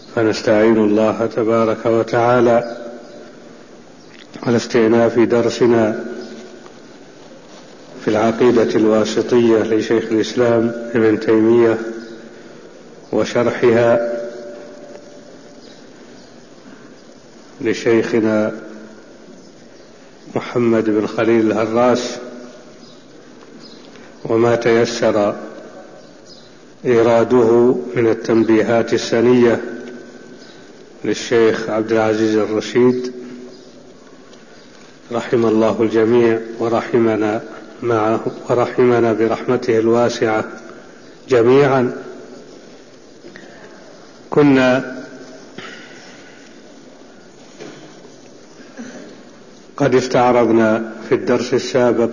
فنستعين الله تبارك وتعالى على استئناف درسنا في العقيدة الواسطية لشيخ الإسلام ابن تيمية وشرحها لشيخنا محمد بن خليل الهراس، وما تيسر إيراده من التنبيهات السنية للشيخ عبد العزيز الرشيد رحم الله الجميع ورحمنا معه ورحمنا برحمته الواسعة جميعا. كنا قد استعرضنا في الدرس السابق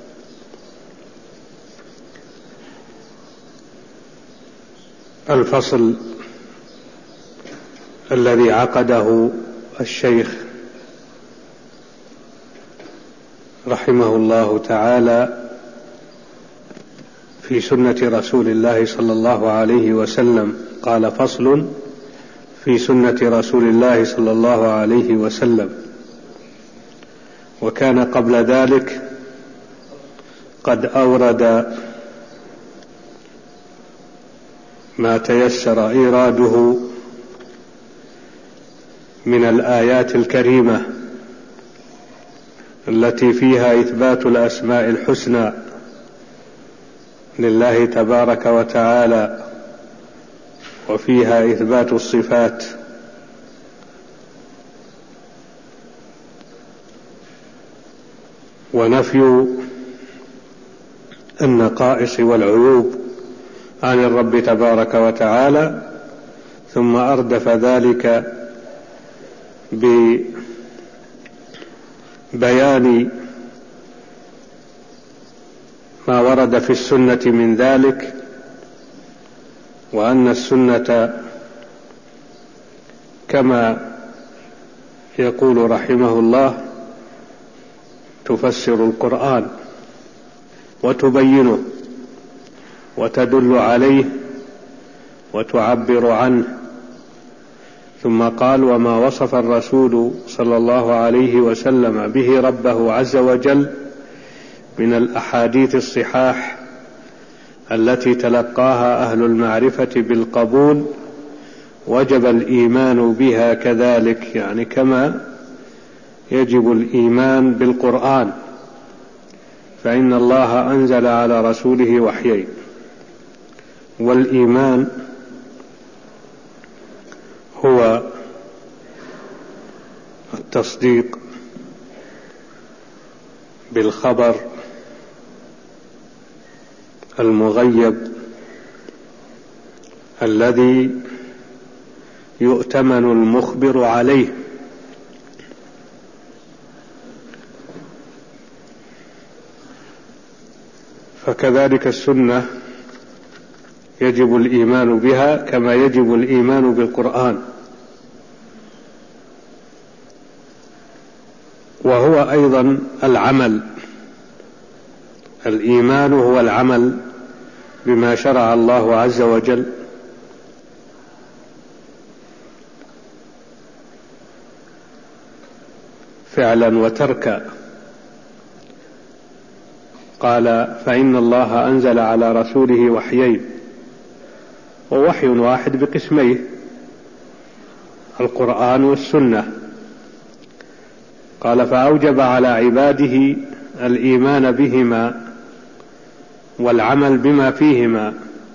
الفصل الذي عقده الشيخ رحمه الله تعالى في سنة رسول الله صلى الله عليه وسلم. قال: فصل في سنة رسول الله صلى الله عليه وسلم. وكان قبل ذلك قد أورد ما تيسر إيراده من الآيات الكريمة التي فيها إثبات الأسماء الحسنى لله تبارك وتعالى، وفيها إثبات الصفات، ونفي النقائص والعيوب عن الرب تبارك وتعالى، ثم أردف ذلك ببيان ما ورد في السنة من ذلك، وأن السنة كما يقول رحمه الله تفسر القرآن وتبينه وتدل عليه وتعبر عنه. ثم قال: وما وصف الرسول صلى الله عليه وسلم به ربه عز وجل من الأحاديث الصحاح التي تلقاها أهل المعرفة بالقبول، وجب الإيمان بها كذلك، يعني كما يجب الإيمان بالقرآن، فإن الله أنزل على رسوله وحيين. والإيمان هو التصديق بالخبر المغيب الذي يؤتمن المخبر عليه، فكذلك السنة يجب الإيمان بها كما يجب الإيمان بالقرآن. وهو أيضا العمل، الإيمان هو العمل بما شرع الله عز وجل، فعلا وتركا. قال: فإن الله أنزل على رسوله وحيين، ووحي واحد بقسميه، القرآن والسنة. قال: فأوجب على عباده الإيمان بهما والعمل بما فيهما،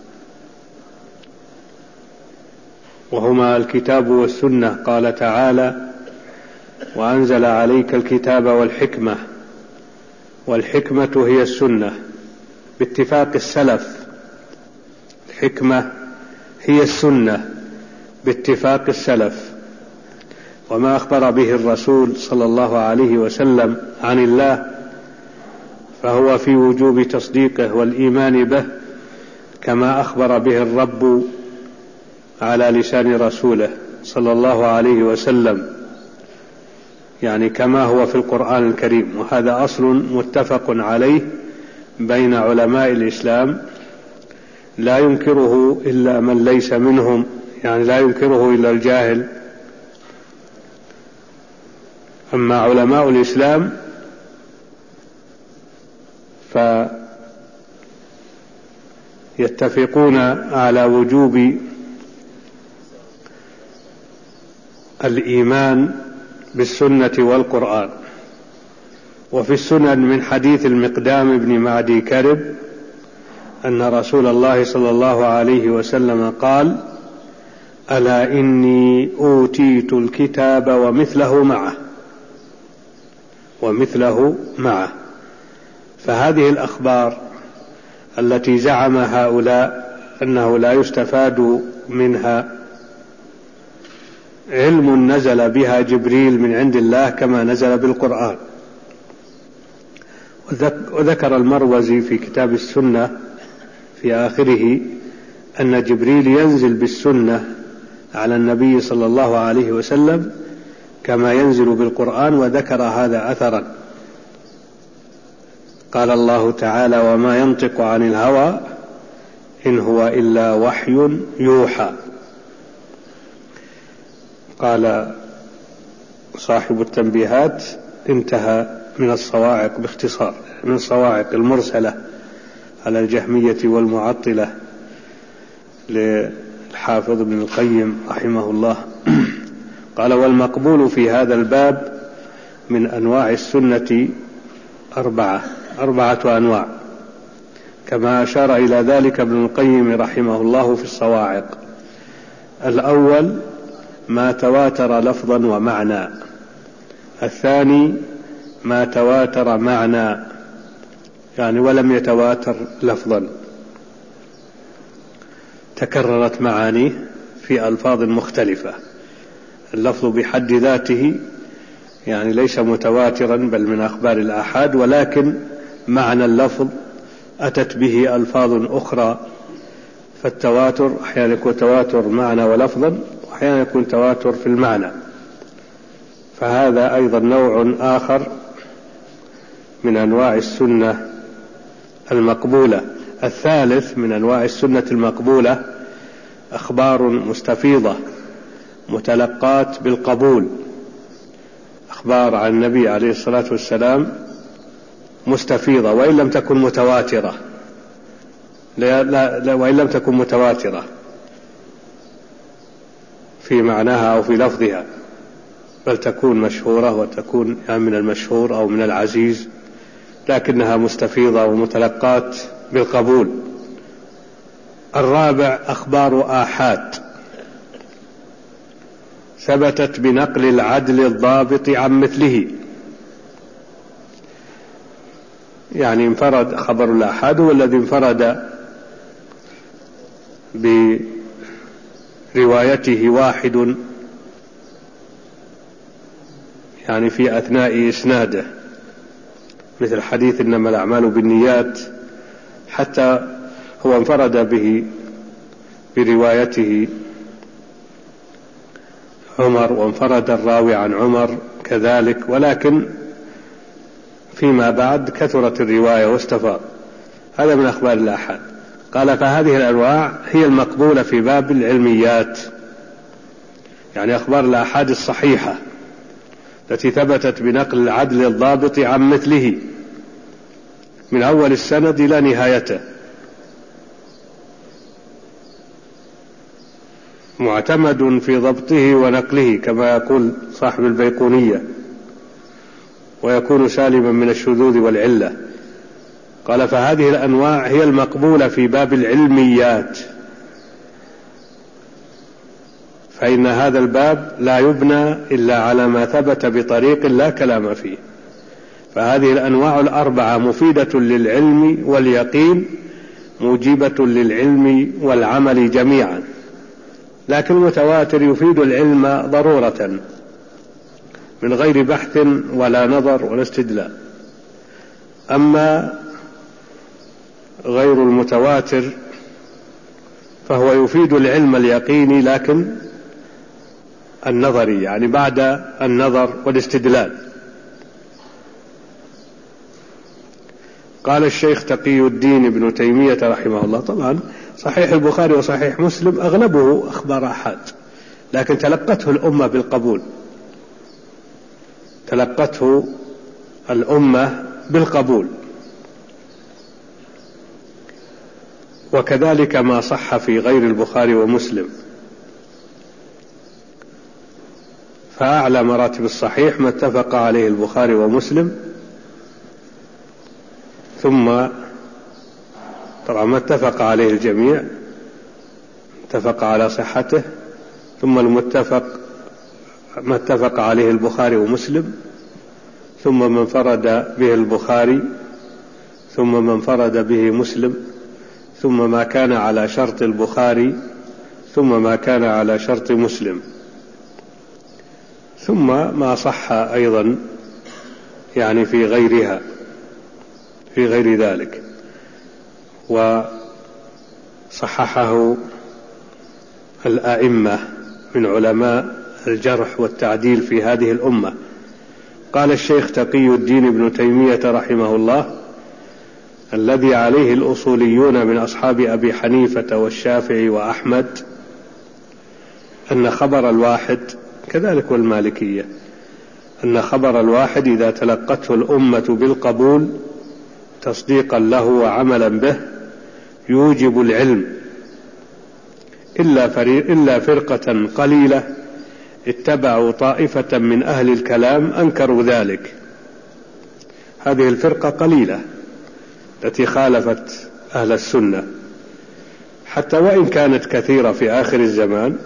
وهما الكتاب والسنة. قال تعالى: وأنزل عليك الكتاب والحكمة. والحكمة هي السنة باتفاق السلف، الحكمة هي السنة باتفاق السلف. وما أخبر به الرسول صلى الله عليه وسلم عن الله فهو في وجوب تصديقه والإيمان به، كما أخبر به الرب على لسان رسوله صلى الله عليه وسلم، يعني كما هو في القرآن الكريم. وهذا أصل متفق عليه بين علماء الإسلام لا ينكره إلا من ليس منهم، يعني لا ينكره إلا الجاهل. أما علماء الإسلام فيتفقون على وجوب الإيمان بالسنة والقرآن. وفي السنن من حديث المقدام بن معدي كرب أن رسول الله صلى الله عليه وسلم قال: ألا إني أوتيت الكتاب ومثله معه. فهذه الأخبار التي زعم هؤلاء أنه لا يستفاد منها علم نزل بها جبريل من عند الله كما نزل بالقرآن. وذكر المروزي في كتاب السنة في آخره أن جبريل ينزل بالسنة على النبي صلى الله عليه وسلم كما ينزل بالقرآن، وذكر هذا أثرا. قال الله تعالى: وما ينطق عن الهوى إن هو إلا وحي يوحى. قال صاحب التنبيهات: انتهى من الصواعق باختصار، من الصواعق المرسلة على الجهمية والمعطلة للحافظ ابن القيم رحمه الله. قال: والمقبول في هذا الباب من أنواع السنة أربعة أنواع، كما أشار إلى ذلك ابن القيم رحمه الله في الصواعق. الأول ما تواتر لفظا ومعنى. الثاني ما تواتر معنى، يعني ولم يتواتر لفظا، تكررت معانيه في ألفاظ مختلفة. اللفظ بحد ذاته يعني ليس متواترا بل من أخبار الآحاد، ولكن معنى اللفظ أتت به ألفاظ أخرى. فالتواتر أحيانا يكون تواتر معنى ولفظا، وأحيانا يكون تواتر في المعنى. فهذا أيضا نوع آخر من أنواع السنة المقبولة. الثالث من أنواع السنة المقبولة أخبار مستفيضة متلقات بالقبول، أخبار عن النبي عليه الصلاة والسلام مستفيضة وإن لم تكن متواترة، وإن لم تكن متواترة في معناها أو في لفظها، بل تكون مشهورة وتكون من المشهور أو من العزيز، لكنها مستفيضة ومتلقات بالقبول. الرابع أخبار آحاد ثبتت بنقل العدل الضابط عن مثله، يعني انفرد خبر الآحاد هو الذي انفرد بروايته واحد، يعني في أثناء إسناده، مثل حديث إنما الأعمال بالنيات، حتى هو انفرد به بروايته عمر، وانفرد الراوي عن عمر كذلك، ولكن فيما بعد كثرت الرواية واستفاض. هذا من أخبار الآحاد. قال: فهذه الأنواع هي المقبولة في باب العلميات، يعني أخبار الآحاد الصحيحة التي ثبتت بنقل العدل الضابط عن مثله من أول السند إلى نهايته، معتمد في ضبطه ونقله كما يقول صاحب البيقونية، ويكون سالما من الشذوذ والعلة. قال: فهذه الأنواع هي المقبولة في باب العلميات، فإن هذا الباب لا يبنى إلا على ما ثبت بطريق لا كلام فيه. فهذه الأنواع الأربعة مفيدة للعلم واليقين، موجبة للعلم والعمل جميعا، لكن المتواتر يفيد العلم ضرورة من غير بحث ولا نظر ولا استدلال. أما غير المتواتر فهو يفيد العلم اليقيني لكن النظري، يعني بعد النظر والاستدلال. قال الشيخ تقي الدين ابن تيمية رحمه الله، طبعا صحيح البخاري وصحيح مسلم أغلبه أخبار آحاد، لكن تلقته الأمة بالقبول، تلقته الأمة بالقبول. وكذلك ما صح في غير البخاري ومسلم. فأعلى مراتب الصحيح ما اتفق عليه البخاري ومسلم، ثم طبعا ما اتفق عليه الجميع اتفق على صحته، ثم ما اتفق عليه البخاري ومسلم، ثم من انفرد به البخاري، ثم من انفرد به مسلم، ثم ما كان على شرط البخاري، ثم ما كان على شرط مسلم، ثم ما صح أيضا يعني في غيرها في غير ذلك، وصححه الأئمة من علماء الجرح والتعديل في هذه الأمة. قال الشيخ تقي الدين ابن تيمية رحمه الله: الذي عليه الأصوليون من أصحاب أبي حنيفة والشافعي وأحمد أن خبر الواحد، كذلك والمالكية، أن خبر الواحد إذا تلقته الأمة بالقبول تصديقا له وعملا به يوجب العلم، إلا فرقة قليلة اتبعوا طائفة من أهل الكلام أنكروا ذلك. هذه الفرقة قليلة التي خالفت أهل السنة، حتى وإن كانت كثيرة في آخر الزمان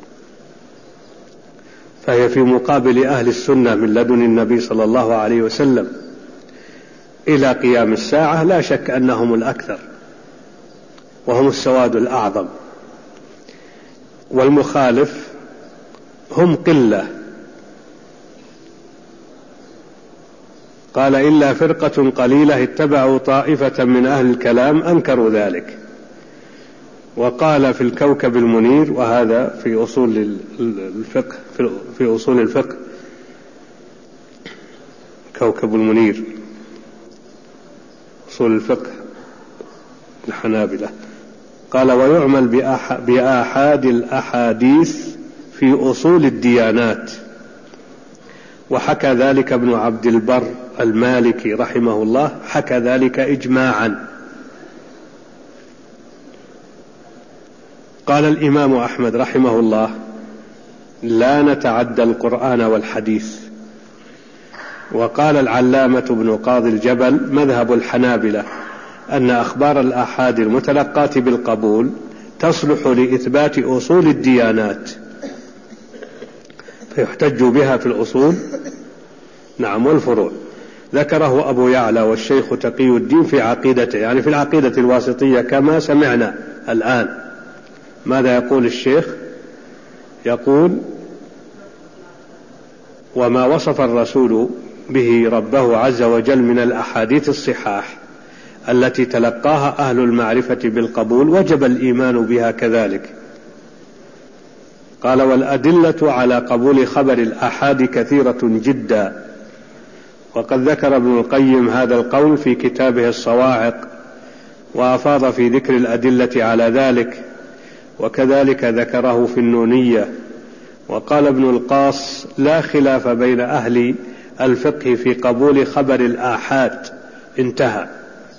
فهي في مقابل أهل السنة من لدن النبي صلى الله عليه وسلم إلى قيام الساعة لا شك أنهم الأكثر وهم السواد الأعظم، والمخالف هم قلة. قال: إلا فرقة قليلة اتبعوا طائفة من أهل الكلام أنكروا ذلك. وقال في الكوكب المنير، وهذا في أصول الفقه، في أصول الفقه كوكب المنير أصول الفقه الحنابلة، قال: ويعمل بآحاد الأحاديث في أصول الديانات. وحكى ذلك ابن عبد البر المالكي رحمه الله، حكى ذلك إجماعا. قال الإمام أحمد رحمه الله: لا نتعدى القرآن والحديث. وقال العلامة ابن قاضي الجبل: مذهب الحنابلة أن أخبار الآحاد المتلقاة بالقبول تصلح لإثبات أصول الديانات فيحتج بها في الأصول والفروع. ذكره أبو يعلى والشيخ تقي الدين في عقيدته، يعني في العقيدة الواسطية كما سمعنا الآن. ماذا يقول الشيخ؟ يقول: وما وصف الرسول به ربه عز وجل من الأحاديث الصحاح التي تلقاها أهل المعرفة بالقبول وجب الإيمان بها كذلك. قال: والأدلة على قبول خبر الآحاد كثيرة جدا، وقد ذكر ابن القيم هذا القول في كتابه الصواعق، وأفاض في ذكر الأدلة على ذلك، وكذلك ذكره في النونية. وقال ابن القاص: لا خلاف بين أهل الفقه في قبول خبر الآحاد، انتهى.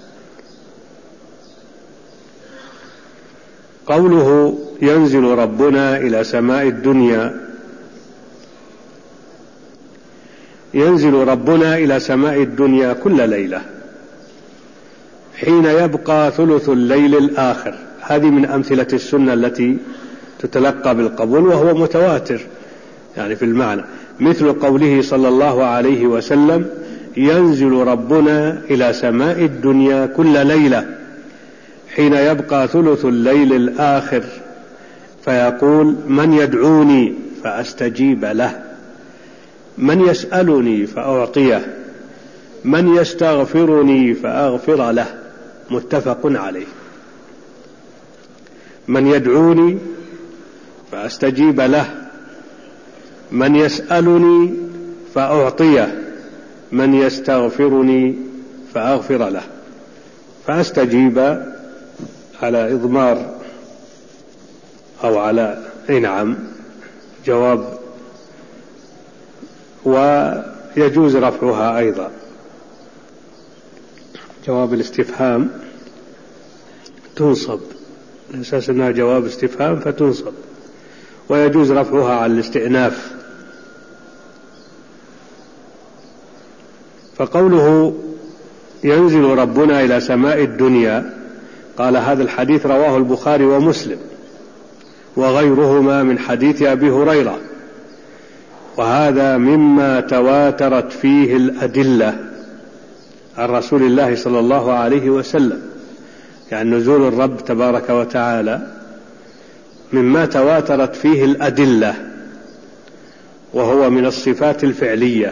قوله: ينزل ربنا إلى سماء الدنيا، ينزل ربنا إلى سماء الدنيا كل ليلة حين يبقى ثلث الليل الآخر. هذه من أمثلة السنة التي تتلقى بالقبول، وهو متواتر يعني في المعنى، مثل قوله صلى الله عليه وسلم: ينزل ربنا إلى سماء الدنيا كل ليلة حين يبقى ثلث الليل الآخر فيقول: من يدعوني فأستجيب له، من يسألني فأعطيه، من يستغفرني فأغفر له. متفق عليه. من يدعوني فأستجيب له، من يسألني فأعطيه، من يستغفرني فأغفر له. فأستجيب على إضمار أو على نعم جواب، ويجوز رفعها أيضا. جواب الاستفهام تنصب على أساس أنها جواب استفهام فتنصب، ويجوز رفعها على الاستئناف. فقوله ينزل ربنا إلى سماء الدنيا، قال هذا الحديث رواه البخاري ومسلم وغيرهما من حديث أبي هريرة، وهذا مما تواترت فيه الأدلة عن رسول الله صلى الله عليه وسلم، يعني نزول الرب تبارك وتعالى مما تواترت فيه الأدلة، وهو من الصفات الفعلية،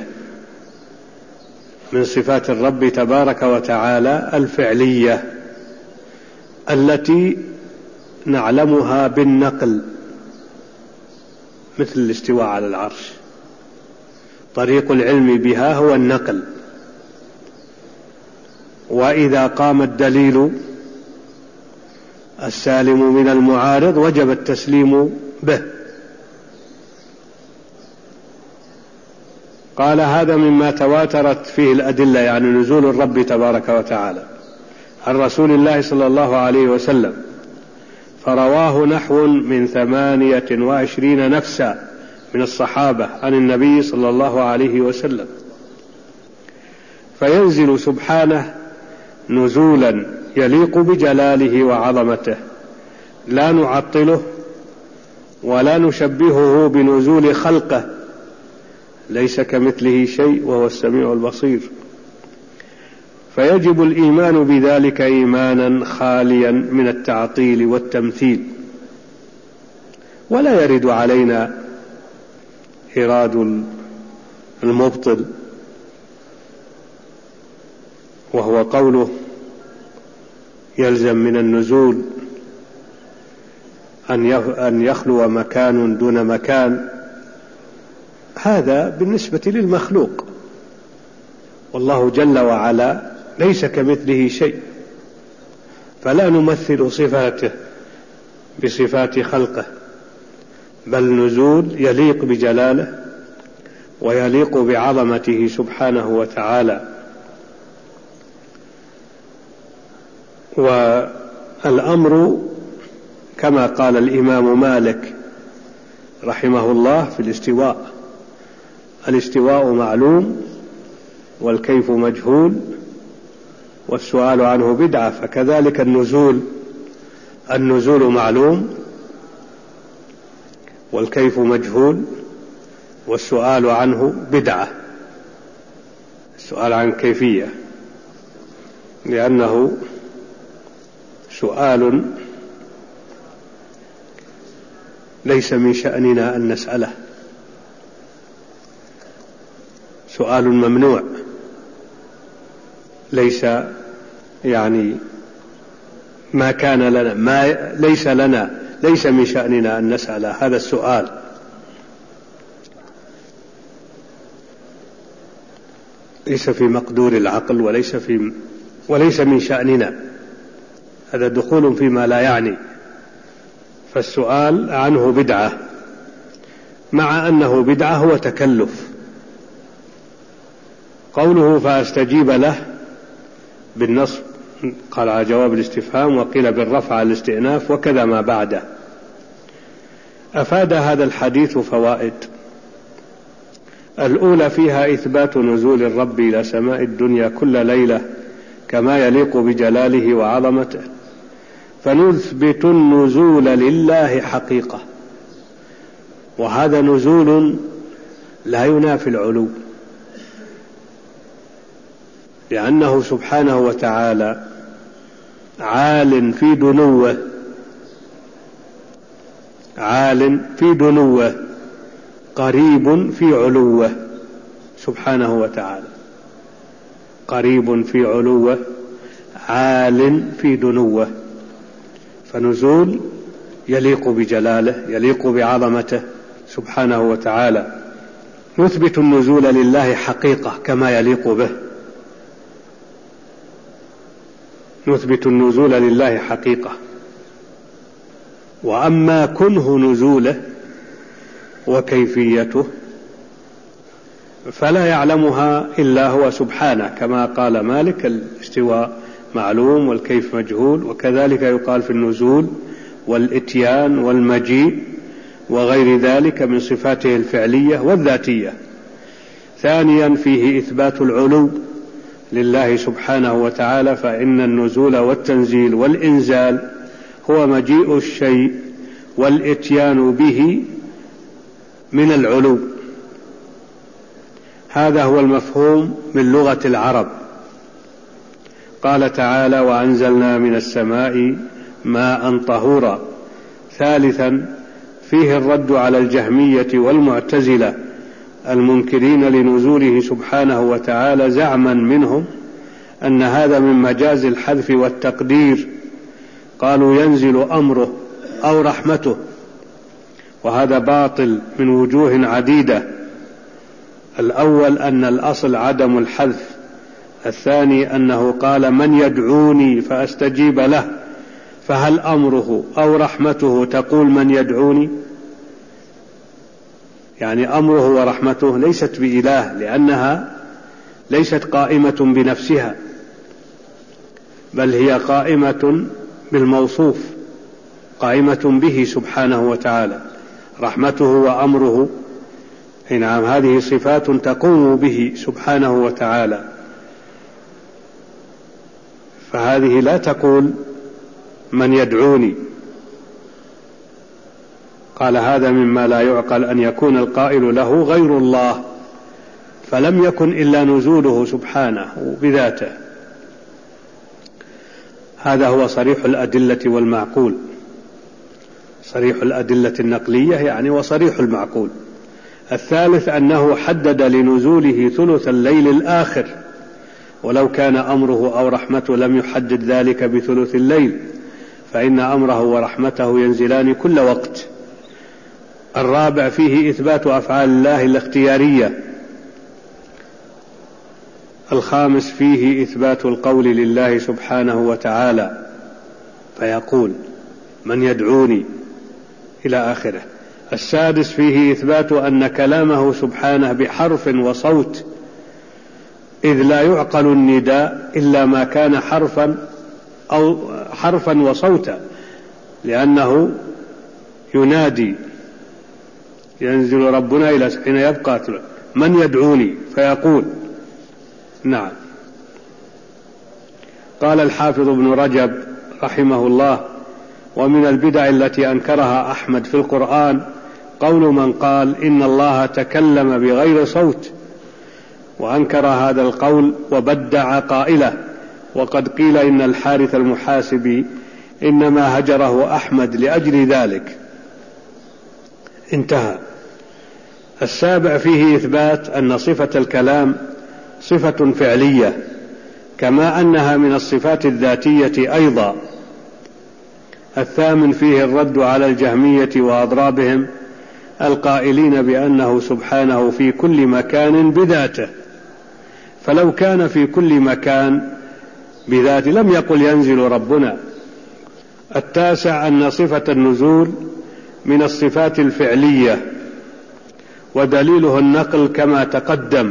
من صفات الرب تبارك وتعالى الفعلية التي نعلمها بالنقل، مثل الاستواء على العرش، طريق العلم بها هو النقل، وإذا قام الدليل السالم من المعارض وجب التسليم به. قال هذا مما تواترت فيه الأدلة، يعني نزول الرب تبارك وتعالى عن رسول الله صلى الله عليه وسلم، فرواه نحو من 28 نفسا من الصحابة عن النبي صلى الله عليه وسلم. فينزل سبحانه نزولا يليق بجلاله وعظمته، لا نعطله ولا نشبهه بنزول خلقه، ليس كمثله شيء وهو السميع البصير. فيجب الإيمان بذلك إيمانا خاليا من التعطيل والتمثيل، ولا يرد علينا إراد المبطل، وهو قوله يلزم من النزول أن يخلو مكان دون مكان، هذا بالنسبة للمخلوق، والله جل وعلا ليس كمثله شيء، فلا نمثل صفاته بصفات خلقه، بل نزول يليق بجلاله ويليق بعظمته سبحانه وتعالى. والأمر كما قال الإمام مالك رحمه الله في الاستواء: الاستواء معلوم والكيف مجهول والسؤال عنه بدعة. فكذلك النزول معلوم والكيف مجهول والسؤال عنه بدعة، السؤال عن كيفية، لأنه سؤال ليس من شأننا أن نسأله، سؤال ممنوع، ليس يعني ما كان لنا، ليس من شأننا أن نسأل هذا السؤال. ليس في مقدور العقل وليس من شأننا، هذا دخول فيما لا يعني. فالسؤال عنه بدعة، مع أنه بدعة هو تكلف. قوله فأستجيب له بالنصب قال على جواب الاستفهام، وقيل بالرفع على الاستئناف، وكذا ما بعده. أفاد هذا الحديث فوائد: الأولى فيها إثبات نزول الرب إلى سماء الدنيا كل ليلة كما يليق بجلاله وعظمته، فنثبت النزول لله حقيقة، وهذا نزول لا ينافي العلو، لأنه سبحانه وتعالى عال في دنوه قريب في علوه، سبحانه وتعالى قريب في علوه عال في دنوه، فنزول يليق بجلاله يليق بعظمته سبحانه وتعالى. نثبت النزول لله حقيقة كما يليق به، نثبت النزول لله حقيقة. وأما كنه نزوله وكيفيته فلا يعلمها إلا هو سبحانه، كما قال مالك: الاستواء معلوم والكيف مجهول. وكذلك يقال في النزول والإتيان والمجيء وغير ذلك من صفاته الفعلية والذاتية. ثانيا، فيه إثبات العلو لله سبحانه وتعالى، فإن النزول والتنزيل والإنزال هو مجيء الشيء والإتيان به من العلو. هذا هو المفهوم من لغة العرب. قال تعالى: وأنزلنا من السماء ماء طهورا. ثالثا، فيه الرد على الجهمية والمعتزلة المنكرين لنزوله سبحانه وتعالى، زعما منهم أن هذا من مجاز الحذف والتقدير. قالوا: ينزل أمره أو رحمته، وهذا باطل من وجوه عديدة. الأول أن الأصل عدم الحذف. الثاني أنه قال: من يدعوني فأستجيب له، فهل أمره أو رحمته تقول من يدعوني؟ يعني أمره ورحمته ليست بإله، لأنها ليست قائمة بنفسها، بل هي قائمة بالموصوف، قائمة به سبحانه وتعالى. رحمته وأمره، نعم، هذه صفات تقوم به سبحانه وتعالى، فهذه لا تقول من يدعوني. قال: هذا مما لا يعقل أن يكون القائل له غير الله، فلم يكن إلا نزوله سبحانه بذاته. هذا هو صريح الأدلة والمعقول، صريح الأدلة النقلية يعني وصريح المعقول. الثالث أنه حدد لنزوله ثلث الليل الآخر، ولو كان أمره أو رحمته لم يحدد ذلك بثلث الليل، فإن أمره ورحمته ينزلان كل وقت. الرابع، فيه إثبات أفعال الله الاختيارية. الخامس، فيه إثبات القول لله سبحانه وتعالى، فيقول: من يدعوني، إلى آخره. السادس، فيه إثبات أن كلامه سبحانه بحرف وصوت، إذ لا يعقل النداء إلا ما كان حرفا وصوتا، لأنه ينادي. ينزل ربنا إلى حين يبقى من يدعوني فيقول. نعم. قال الحافظ ابن رجب رحمه الله: ومن البدع التي أنكرها أحمد في القرآن قول من قال إن الله تكلم بغير صوت، وأنكر هذا القول وبدع قائله، وقد قيل إن الحارث المحاسبي إنما هجره أحمد لأجل ذلك. انتهى. السابع، فيه إثبات أن صفة الكلام صفة فعلية، كما أنها من الصفات الذاتية أيضا. الثامن، فيه الرد على الجهمية وأضرابهم القائلين بأنه سبحانه في كل مكان بذاته، فلو كان في كل مكان بذاته لم يقل ينزل ربنا. التاسع، أن صفة النزول من الصفات الفعلية، ودليله النقل كما تقدم.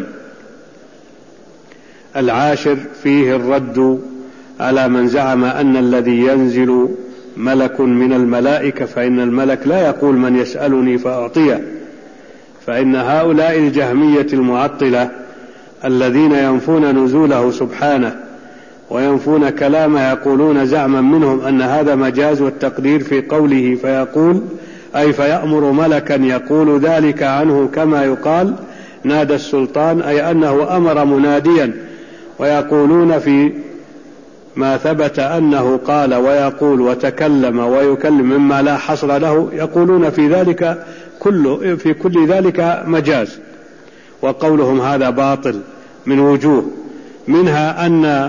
العاشر، فيه الرد على من زعم أن الذي ينزل ملك من الملائكة، فإن الملك لا يقول من يسألني فأعطيه، فإن هؤلاء الجهمية المعطلة الذين ينفون نزوله سبحانه وينفون كلامه يقولون زعما منهم أن هذا مجاز والتقدير في قوله فيقول، أي فيأمر ملكا يقول ذلك عنه، كما يقال نادى السلطان، أي أنه أمر مناديا. ويقولون في ما ثبت أنه قال ويقول وتكلم ويكلم مما لا حصر له، يقولون في كل ذلك مجاز. وقولهم هذا باطل من وجوه، منها أن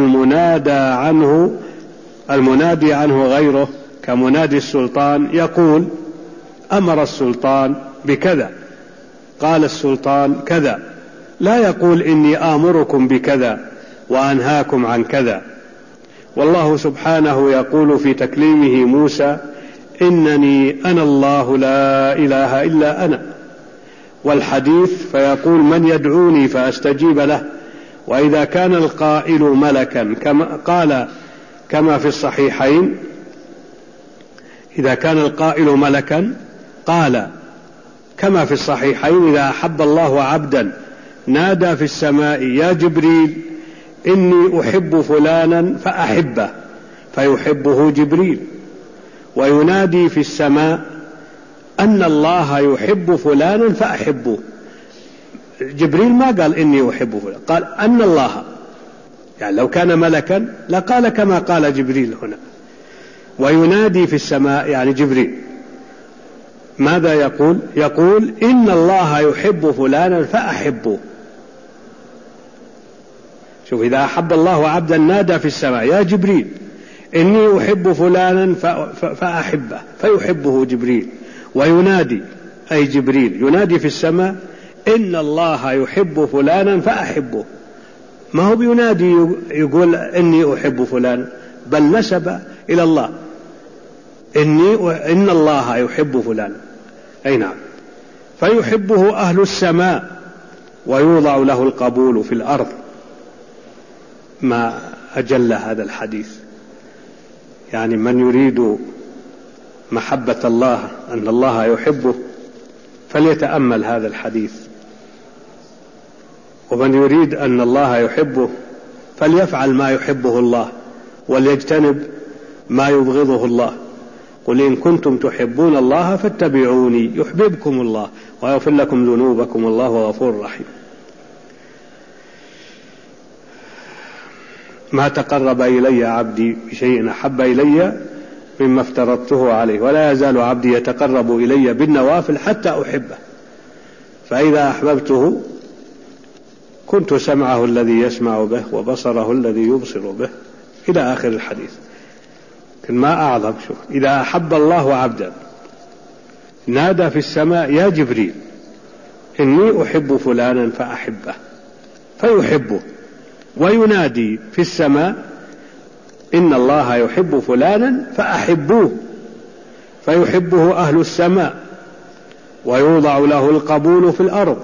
المنادي عنه غيره كمنادي السلطان يقول أمر السلطان بكذا، قال السلطان كذا، لا يقول إني آمركم بكذا وأنهاكم عن كذا. والله سبحانه يقول في تكليمه موسى إنني أنا الله لا إله إلا أنا، والحديث فيقول من يدعوني فأستجيب له. وإذا كان القائل ملكا كما في الصحيحين، إذا كان القائل ملكا قال كما في الصحيحين: إذا أحب الله عبدا نادى في السماء يا جبريل إني أحب فلانا فأحبه، فيحبه جبريل. وينادي في السماء أن الله يحب فلانا فأحبه. جبريل ما قال إني أحب فلانا، قال أن الله، يعني لو كان ملكا لقال كما قال جبريل هنا. وينادي في السماء يعني جبريل ماذا يقول؟ يقول إن الله يحب فلانا فأحبه. شوف، إذا أحب الله عبدا نادى في السماء يا جبريل إني أحب فلانا فأحبه، فيحبه جبريل. وينادي أي جبريل ينادي في السماء إن الله يحب فلانا فأحبه. ما هو بينادي يقول إني أحب فلانا، بل نسب إلى الله إن الله يحب فلانا. أي نعم. فيحبه أهل السماء ويوضع له القبول في الأرض. ما أجل هذا الحديث. يعني من يريد محبة الله أن الله يحبه فليتأمل هذا الحديث، ومن يريد أن الله يحبه فليفعل ما يحبه الله وليجتنب ما يبغضه الله. قل إن كنتم تحبون الله فاتبعوني يحببكم الله ويغفر لكم ذنوبكم والله غفور رحيم. ما تقرب إلي عبدي بشيء أحب إلي مما افترضته عليه، ولا يزال عبدي يتقرب إلي بالنوافل حتى أحبه، فإذا أحببته كنت سمعه الذي يسمع به وبصره الذي يبصر به إلى آخر الحديث. لكن ما أعظم، شوف، إذا أحب الله عبدا نادى في السماء يا جبريل إني أحب فلانا فأحبه، فيحبه. وينادي في السماء إن الله يحب فلانا فأحبوه، فيحبه أهل السماء ويوضع له القبول في الأرض.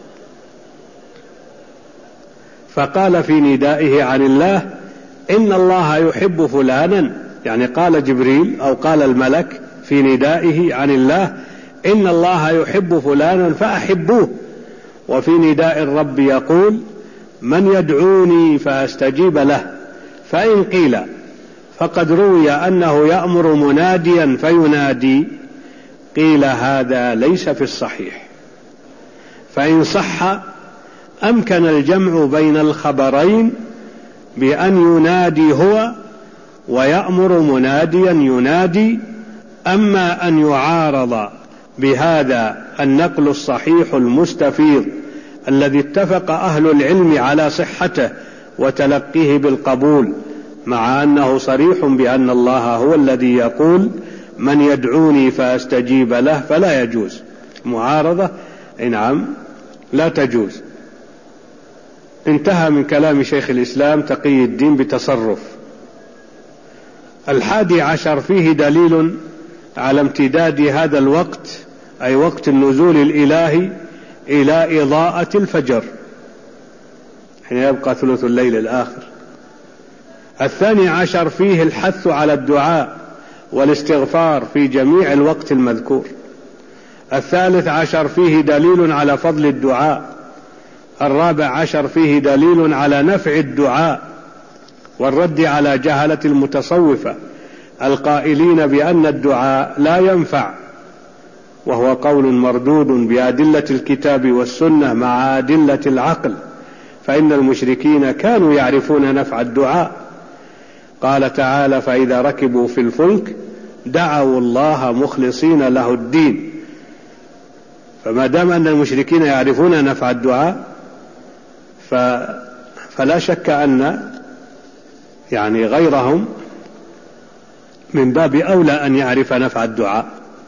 فقال في ندائه عن الله إن الله يحب فلانا، يعني قال جبريل أو قال الملك في ندائه عن الله إن الله يحب فلانا فأحبوه. وفي نداء الرب يقول من يدعوني فأستجيب له. فإن قيل فقد روي أنه يأمر مناديا فينادي، قيل هذا ليس في الصحيح. فإن صح أمكن الجمع بين الخبرين بأن ينادي هو ويأمر مناديا ينادي. أما أن يعارض بهذا النقل الصحيح المستفيض الذي اتفق أهل العلم على صحته وتلقيه بالقبول، مع أنه صريح بأن الله هو الذي يقول من يدعوني فأستجيب له، فلا يجوز معارضة. نعم، لا تجوز. انتهى من كلام شيخ الإسلام تقي الدين بتصرف. 11 فيه دليل على امتداد هذا الوقت، أي وقت النزول الإلهي، إلى إضاءة الفجر حين يبقى ثلث الليل الآخر. 12 فيه الحث على الدعاء والاستغفار في جميع الوقت المذكور. 13 فيه دليل على فضل الدعاء. 14 فيه دليل على نفع الدعاء والرد على جهلة المتصوفة القائلين بأن الدعاء لا ينفع، وهو قول مردود بأدلة الكتاب والسنة مع أدلة العقل، فإن المشركين كانوا يعرفون نفع الدعاء. قال تعالى فإذا ركبوا في الفلك دعوا الله مخلصين له الدين. فما دام أن المشركين يعرفون نفع الدعاء فلا شك أن يعني غيرهم من باب أولى أن يعرف نفع الدعاء.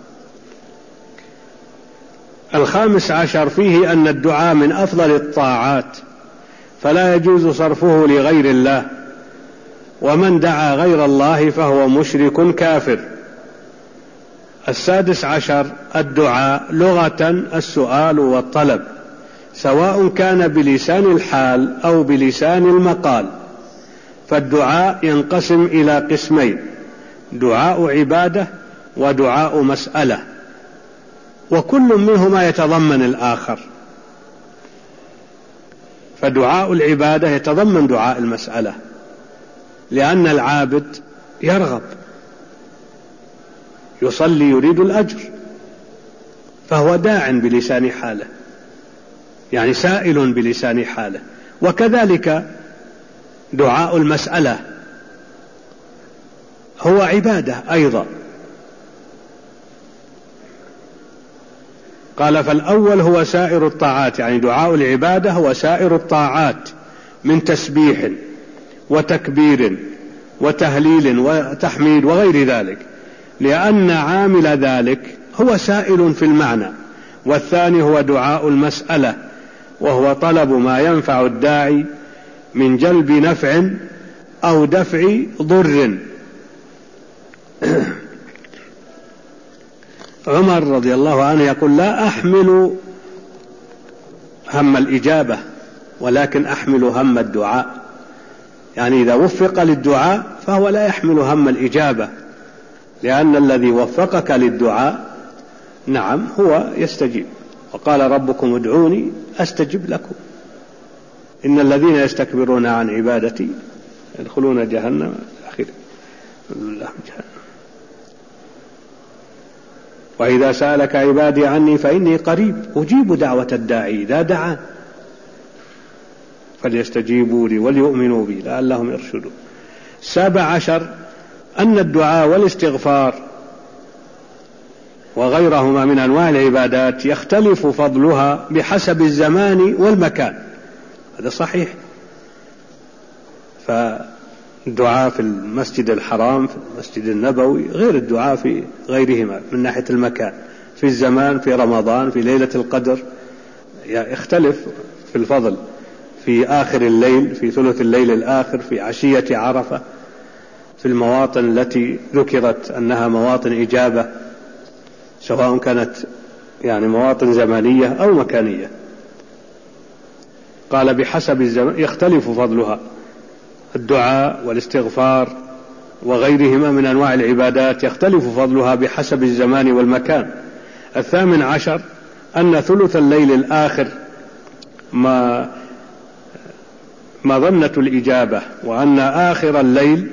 15 فيه أن الدعاء من أفضل الطاعات، فلا يجوز صرفه لغير الله، ومن دعا غير الله فهو مشرك كافر. السادس عشر الدعاء لغة السؤال والطلب، سواء كان بلسان الحال أو بلسان المقال. فالدعاء ينقسم إلى قسمين: دعاء عبادة ودعاء مسألة، وكل منهما يتضمن الآخر. فدعاء العبادة يتضمن دعاء المسألة، لأن العابد يرغب، يصلي يريد الأجر، فهو داع بلسان حاله، يعني سائل بلسان حاله. وكذلك دعاء المسألة هو عبادة أيضا. قال: فالأول هو سائر الطاعات، يعني دعاء العبادة هو سائر الطاعات من تسبيح وتكبير وتهليل وتحميد وغير ذلك، لأن عامل ذلك هو سائل في المعنى. والثاني هو دعاء المسألة، وهو طلب ما ينفع الداعي من جلب نفع أو دفع ضر. عمر رضي الله عنه يقول: لا أحمل هم الإجابة ولكن أحمل هم الدعاء. يعني إذا وفق للدعاء فهو لا يحمل هم الإجابة، لأن الذي وفقك للدعاء نعم هو يستجيب. وقال: ربكم ادعوني أستجب لكم، إن الذين يستكبرون عن عبادتي يدخلون جهنم آخر الله جهنم. وإذا سألك عبادي عني فإني قريب أجيب دعوة الداعي إذا دعان فليستجيبوا لي وليؤمنوا بي لعلهم يرشدون. 17 أن الدعاء والاستغفار وغيرهما من أنواع العبادات يختلف فضلها بحسب الزمان والمكان. هذا صحيح. فالدعاء في المسجد الحرام في المسجد النبوي غير الدعاء في غيرهما من ناحية المكان. في الزمان في رمضان في ليلة القدر يختلف في الفضل، في آخر الليل في ثلث الليل الآخر، في عشية عرفة، في المواطن التي ذكرت أنها مواطن إجابة، سواء كانت يعني مواطن زمانية أو مكانية. قال: بحسب الزمان يختلف فضلها. الدعاء والاستغفار وغيرهما من أنواع العبادات يختلف فضلها بحسب الزمان والمكان. 18 أن ثلث الليل الآخر مظنة الإجابة، وأن آخر الليل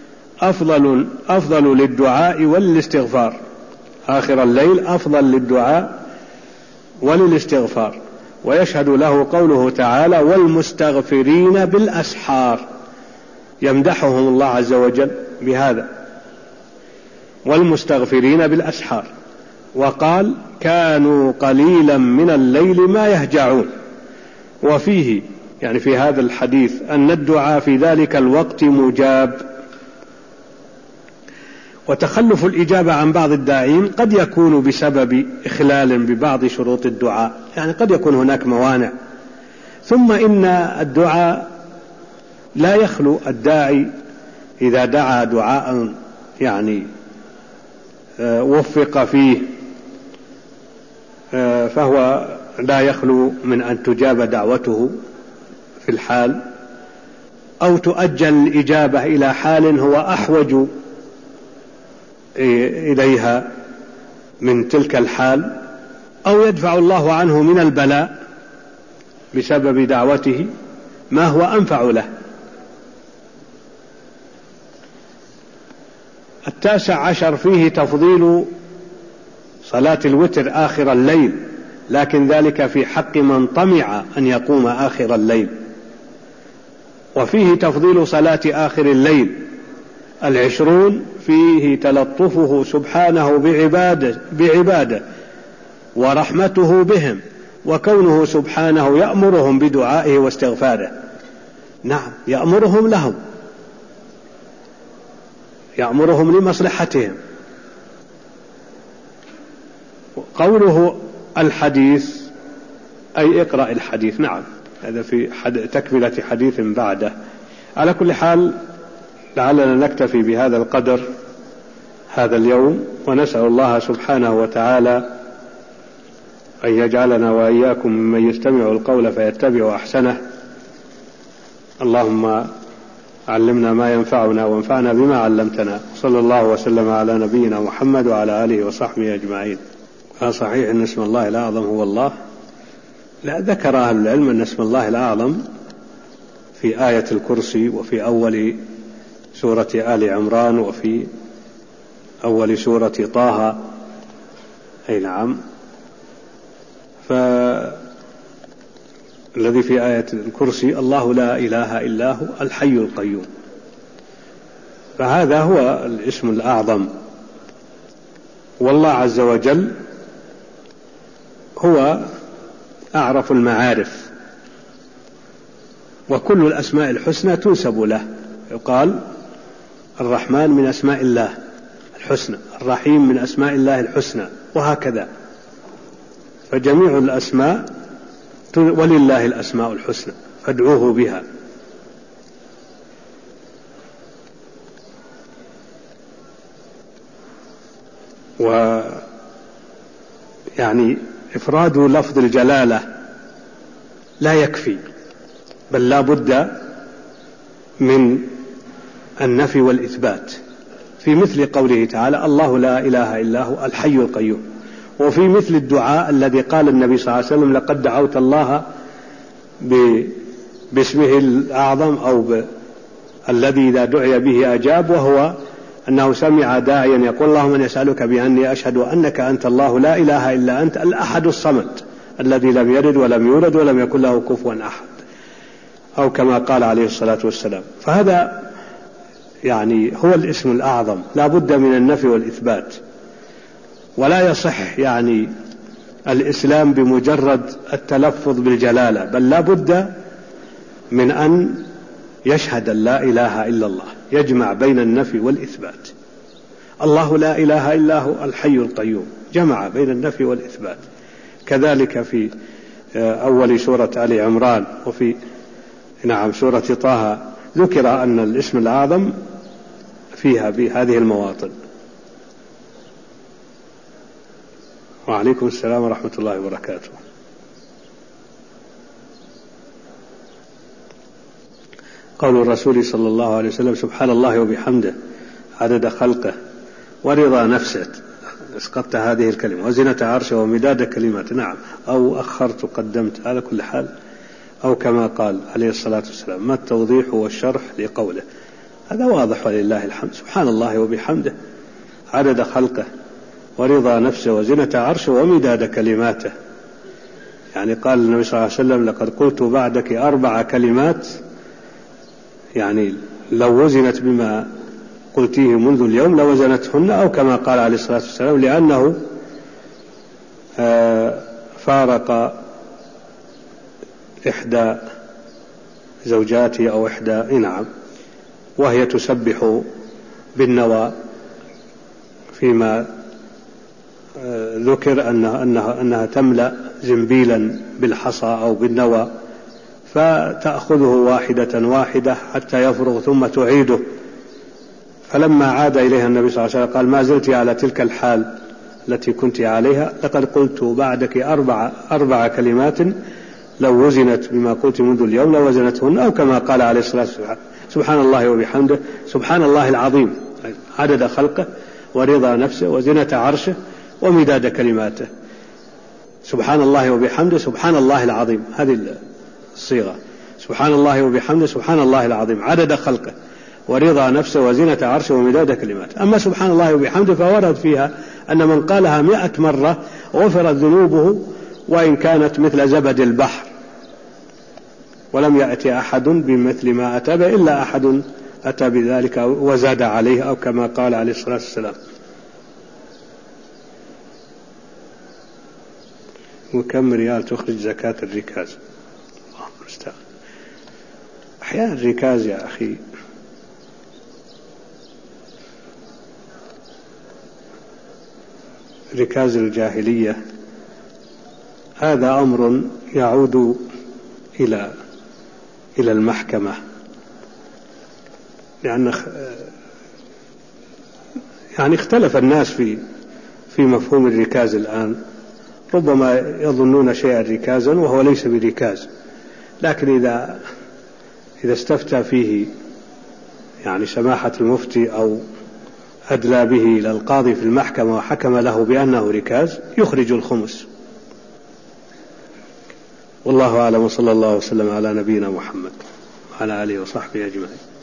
أفضل للدعاء وللاستغفار. آخر الليل أفضل للدعاء وللاستغفار. ويشهد له قوله تعالى: والمستغفرين بالأسحار، يمدحهم الله عز وجل بهذا، والمستغفرين بالأسحار. وقال: كانوا قليلا من الليل ما يهجعون. وفيه يعني في هذا الحديث أن الدعاء في ذلك الوقت مجاب. وتخلف الإجابة عن بعض الداعين قد يكون بسبب إخلال ببعض شروط الدعاء، يعني قد يكون هناك موانع. ثم إن الدعاء لا يخلو الداعي إذا دعا دعاء يعني وفق فيه فهو لا يخلو من أن تجاب دعوته في الحال، أو تؤجل الإجابة إلى حال هو أحوج إليها من تلك الحال، أو يدفع الله عنه من البلاء بسبب دعوته ما هو أنفع له. 19 فيه تفضيل صلاة الوتر آخر الليل، لكن ذلك في حق من طمع أن يقوم آخر الليل. وفيه تفضيل صلاة آخر الليل. 20 فيه تلطفه سبحانه بعباده ورحمته بهم، وكونه سبحانه يأمرهم بدعائه واستغفاره. نعم يأمرهم لهم، يأمرهم لمصلحتهم. قوله الحديث أي اقرأ الحديث، نعم هذا في تكملة حديث بعده. على كل حال لعلنا نكتفي بهذا القدر هذا اليوم، ونسأل الله سبحانه وتعالى أن يجعلنا وإياكم ممن يستمع القول فيتبع أحسنه. اللهم علمنا ما ينفعنا وانفعنا بما علمتنا. صلى الله وسلم على نبينا محمد وعلى آله وصحبه أجمعين. صحيح أن اسم الله الأعظم هو الله؟ لا، ذكر أهل العلم أن اسم الله الأعظم في آية الكرسي، وفي أول سورة آل عمران، وفي أول سورة طه. أي نعم. فالذي في آية الكرسي الله لا إله إلا هو الحي القيوم، فهذا هو الاسم الأعظم. والله عز وجل هو أعرف المعارف، وكل الأسماء الحسنى تنسب له. يقال الرحمن من أسماء الله الحسنى، الرحيم من أسماء الله الحسنى، وهكذا. فجميع الأسماء ولله الأسماء الحسنى فادعوه بها. ويعني إفراد لفظ الجلالة لا يكفي، بل لا بد من النفي والإثبات، في مثل قوله تعالى الله لا إله إلا هو الحي القيوم، وفي مثل الدعاء الذي قال النبي صلى الله عليه وسلم لقد دعوت الله باسمه الأعظم، أو الذي إذا دعي به أجاب، وهو أنه سمع داعيا يقول اللهم أن يسألك بأني أشهد أنك أنت الله لا إله إلا أنت الأحد الصمد الذي لم يلد ولم يولد ولم يكن له كفوا أحد، أو كما قال عليه الصلاة والسلام. فهذا يعني هو الاسم الأعظم، لا بد من النفي والإثبات. ولا يصح يعني الإسلام بمجرد التلفظ بالجلالة، بل لا بد من أن يشهد أن لا إله إلا الله، يجمع بين النفي والإثبات. الله لا إله إلا هو الحي القيوم، جمع بين النفي والإثبات. كذلك في أول سورة آل عمران، وفي سورة طه ذكر أن الاسم الأعظم فيها بهذه المواطن. وعليكم السلام ورحمة الله وبركاته. قول الرسول صلى الله عليه وسلم سبحان الله وبحمده عدد خلقه ورضا نفسه، اسقطت هذه الكلمة، وزنة عرشه ومداد كلمات. نعم، أو أخرت قدمت، على كل حال، أو كما قال عليه الصلاة والسلام. ما التوضيح والشرح لقوله؟ هذا واضح ولله الحمد. سبحان الله وبحمده عدد خلقه ورضا نفسه وزنة عرشه ومداد كلماته. يعني قال النبي صلى الله عليه وسلم لقد قلت بعدك 4 كلمات، يعني لو وزنت بما قلتيه منذ اليوم لوزنتهن، أو كما قال عليه الصلاة والسلام، لأنه فارق إحدى زوجاته أو إحدى وهي تسبح بالنوى، فيما ذكر أنها تملأ زنبيلا بالحصى أو بالنوى، فتأخذه واحدة واحدة حتى يفرغ ثم تعيده. فلما عاد إليها النبي صلى الله عليه وسلم قال ما زلت على تلك الحال التي كنت عليها، لقد قلت بعدك 4 كلمات لو وزنت بما قلت منذ اليوم لوزنتهن، أو كما قال عليه الصلاة والسلام سبحان الله وبحمده سبحان الله العظيم عدد خلقه ورضا نفسه وزنة عرشه ومداد كلماته. سبحان الله وبحمده سبحان الله العظيم، هذه الصيغة، سبحان الله وبحمده سبحان الله العظيم عدد خلقه ورضا نفسه وزنة عرشه ومداد كلماته. أما سبحان الله وبحمده فورد فيها أن من قالها 100 مرة غفرت ذنوبه وإن كانت مثل زبد البحر، ولم يأتي أحد بمثل ما أتى به إلا أحد أتى بذلك وزاد عليه، أو كما قال عليه الصلاة والسلام. وكم ريال تخرج زكاة الركاز؟ الله المستعان. أحيانا الركاز يا أخي ركاز الجاهلية، هذا أمر يعود إلى المحكمة، لأن يعني اختلف الناس في مفهوم الركاز الآن، ربما يظنون شيئا ركازا وهو ليس بركاز، لكن إذا استفتى فيه يعني سماحة المفتي أو أدلى به إلى القاضي في المحكمة وحكم له بأنه ركاز يخرج الخمس. والله أعلم، وصلى الله وسلم على نبينا محمد وعلى آله وصحبه أجمعين.